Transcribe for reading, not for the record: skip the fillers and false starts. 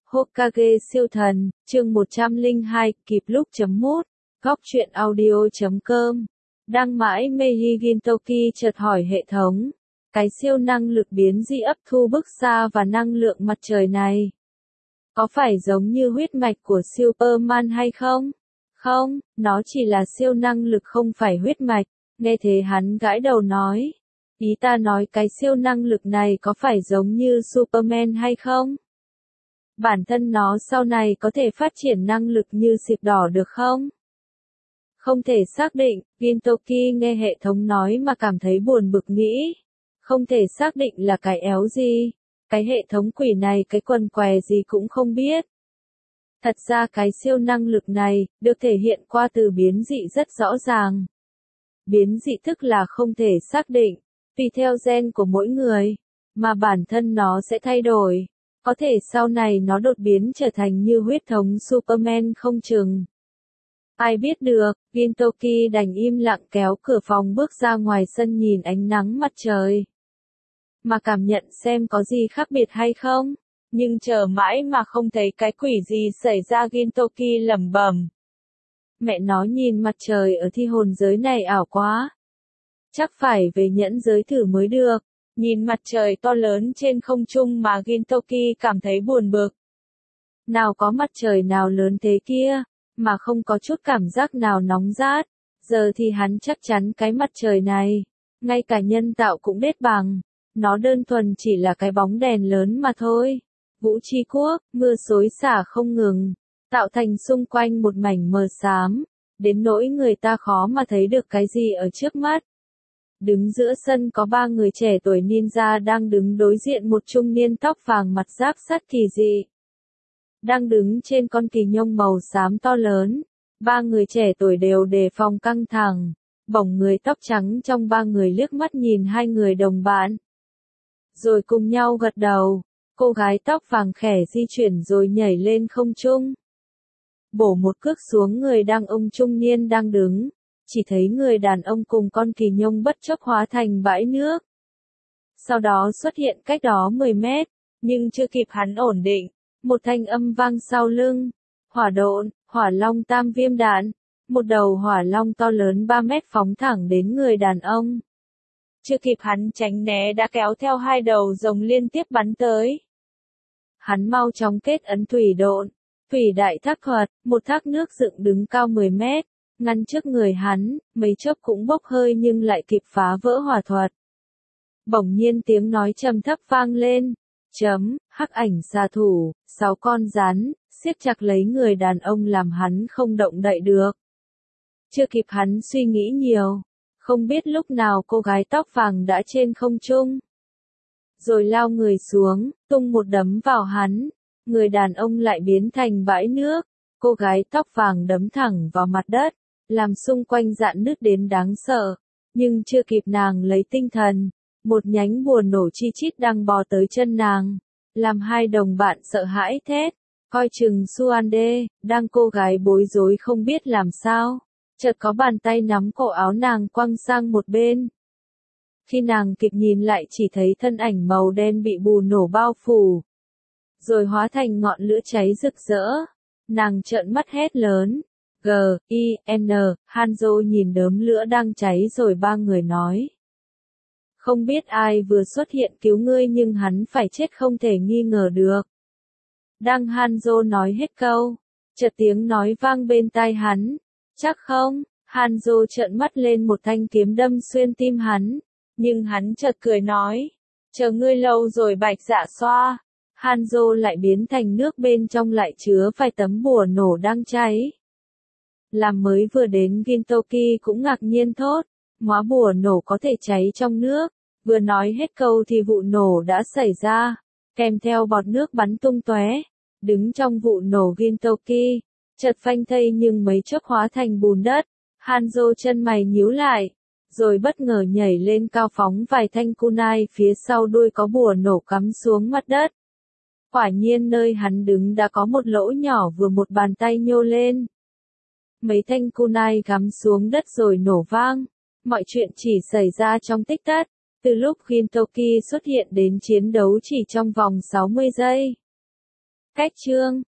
Hokage siêu thần, chương 102, kịp lúc chấm mút, góc truyện audio.com. Đang mãi Meiji Gintoki chợt hỏi hệ thống, cái siêu năng lực biến dị ấp thu bức xa và năng lượng mặt trời này, có phải giống như huyết mạch của Superman hay không? Không, nó chỉ là siêu năng lực không phải huyết mạch. Nghe thế hắn gãi đầu nói, ý ta nói cái siêu năng lực này có phải giống như Superman hay không? Bản thân nó sau này có thể phát triển năng lực như xịp đỏ được không? Không thể xác định, Gintoki nghe hệ thống nói mà cảm thấy buồn bực nghĩ. Không thể xác định là cái éo gì? Cái hệ thống quỷ này cái quần què gì cũng không biết. Thật ra cái siêu năng lực này, được thể hiện qua từ biến dị rất rõ ràng. Biến dị tức là không thể xác định, tùy theo gen của mỗi người, mà bản thân nó sẽ thay đổi. Có thể sau này nó đột biến trở thành như huyết thống Superman không chừng. Ai biết được, Gintoki đành im lặng kéo cửa phòng bước ra ngoài sân nhìn ánh nắng mặt trời. Mà cảm nhận xem có gì khác biệt hay không, nhưng chờ mãi mà không thấy cái quỷ gì xảy ra. Gintoki lẩm bẩm. Mẹ nó nhìn mặt trời ở thi hồn giới này ảo quá. Chắc phải về nhẫn giới thử mới được. Nhìn mặt trời to lớn trên không trung mà Gintoki cảm thấy buồn bực. Nào có mặt trời nào lớn thế kia, mà không có chút cảm giác nào nóng rát. Giờ thì hắn chắc chắn cái mặt trời này, ngay cả nhân tạo cũng đét bằng. Nó đơn thuần chỉ là cái bóng đèn lớn mà thôi. Vũ Tri Quốc, mưa xối xả không ngừng, tạo thành xung quanh một mảnh mờ xám, đến nỗi người ta khó mà thấy được cái gì ở trước mắt. Đứng giữa sân có ba người trẻ tuổi ninja đang đứng đối diện một trung niên tóc vàng mặt giáp sắt kỳ dị. Đang đứng trên con kỳ nhông màu xám to lớn, ba người trẻ tuổi đều đề phòng căng thẳng, bỗng người tóc trắng trong ba người liếc mắt nhìn hai người đồng bạn. Rồi cùng nhau gật đầu, cô gái tóc vàng khẽ di chuyển rồi nhảy lên không trung. Bổ một cước xuống người đàn ông trung niên đang đứng. Chỉ thấy người đàn ông cùng con kỳ nhông bất chốc hóa thành bãi nước. Sau đó xuất hiện cách đó 10 mét, nhưng chưa kịp hắn ổn định, một thanh âm vang sau lưng. Hỏa độn, hỏa long tam viêm đạn, một đầu hỏa long to lớn 3 mét phóng thẳng đến người đàn ông. Chưa kịp hắn tránh né đã kéo theo hai đầu rồng liên tiếp bắn tới. Hắn mau chóng kết ấn thủy độn, thủy đại thác thuật, một thác nước dựng đứng cao 10 mét. Ngăn trước người hắn, mấy chốc cũng bốc hơi nhưng lại kịp phá vỡ hỏa thuật. Bỗng nhiên tiếng nói trầm thấp vang lên. Hắc ảnh xà thủ, 6 con rắn, siết chặt lấy người đàn ông làm hắn không động đậy được. Chưa kịp hắn suy nghĩ nhiều, không biết lúc nào cô gái tóc vàng đã trên không trung. Rồi lao người xuống, tung một đấm vào hắn, người đàn ông lại biến thành bãi nước, cô gái tóc vàng đấm thẳng vào mặt đất. Làm xung quanh rạn nứt đến đáng sợ, nhưng chưa kịp nàng lấy tinh thần, một nhánh bùa nổ chi chít đang bò tới chân nàng, làm hai đồng bạn sợ hãi thét, coi chừng Suande, đang cô gái bối rối không biết làm sao, chợt có bàn tay nắm cổ áo nàng quăng sang một bên. Khi nàng kịp nhìn lại chỉ thấy thân ảnh màu đen bị bùa nổ bao phủ, rồi hóa thành ngọn lửa cháy rực rỡ, nàng trợn mắt hét lớn. G.I.N. Hanzo nhìn đốm lửa đang cháy rồi ba người nói. Không biết ai vừa xuất hiện cứu ngươi nhưng hắn phải chết không thể nghi ngờ được. Đang Hanzo nói hết câu, chợt tiếng nói vang bên tai hắn. Chắc không? Hanzo trợn mắt lên một thanh kiếm đâm xuyên tim hắn, nhưng hắn chợt cười nói. Chờ ngươi lâu rồi bạch dạ xoa. Hanzo lại biến thành nước bên trong lại chứa vài tấm bùa nổ đang cháy. Làm mới vừa đến Gintoki cũng ngạc nhiên thốt, hóa bùa nổ có thể cháy trong nước, vừa nói hết câu thì vụ nổ đã xảy ra, kèm theo bọt nước bắn tung tóe. Đứng trong vụ nổ Gintoki, chợt phanh thây nhưng mấy chốc hóa thành bùn đất, Hanzo chân mày nhíu lại, rồi bất ngờ nhảy lên cao phóng vài thanh kunai phía sau đuôi có bùa nổ cắm xuống mặt đất. Quả nhiên nơi hắn đứng đã có một lỗ nhỏ vừa một bàn tay nhô lên. Mấy thanh kunai gắm xuống đất rồi nổ vang. Mọi chuyện chỉ xảy ra trong tích tắc, từ lúc Gintoki xuất hiện đến chiến đấu chỉ trong vòng 60 giây. Cách chương